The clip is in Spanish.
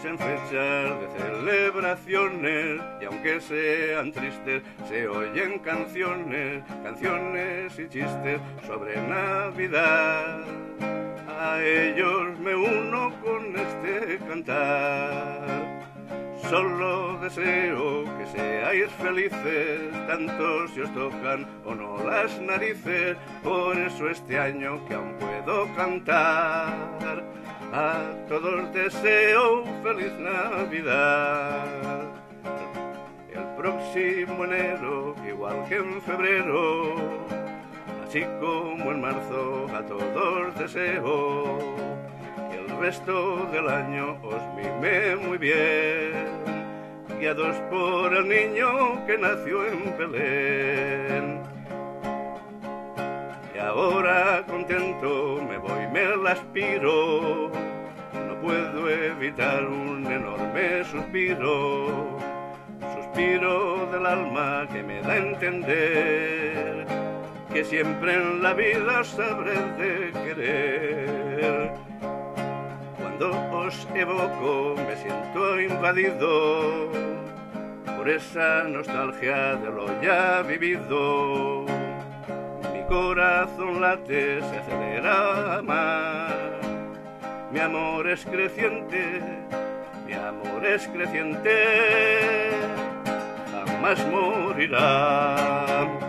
en fechas de celebraciones, y aunque sean tristes, se oyen canciones, canciones y chistes sobre Navidad. A ellos me uno con este cantar. Solo deseo que seáis felices, tanto si os tocan o no las narices. Por eso este año que aún puedo cantar, a todos deseo feliz Navidad. El próximo enero, igual que en febrero, así como en marzo, a todos deseo que el resto del año os mime muy bien, guiados por el niño que nació en Belén. Y ahora contento me voy, me la aspiro, no puedo evitar un enorme suspiro, suspiro del alma que me da a entender que siempre en la vida os sabré de querer. Cuando os evoco me siento invadido por esa nostalgia de lo ya vivido. Mi corazón late, se acelera más. Mi amor es creciente, mi amor es creciente, jamás morirá.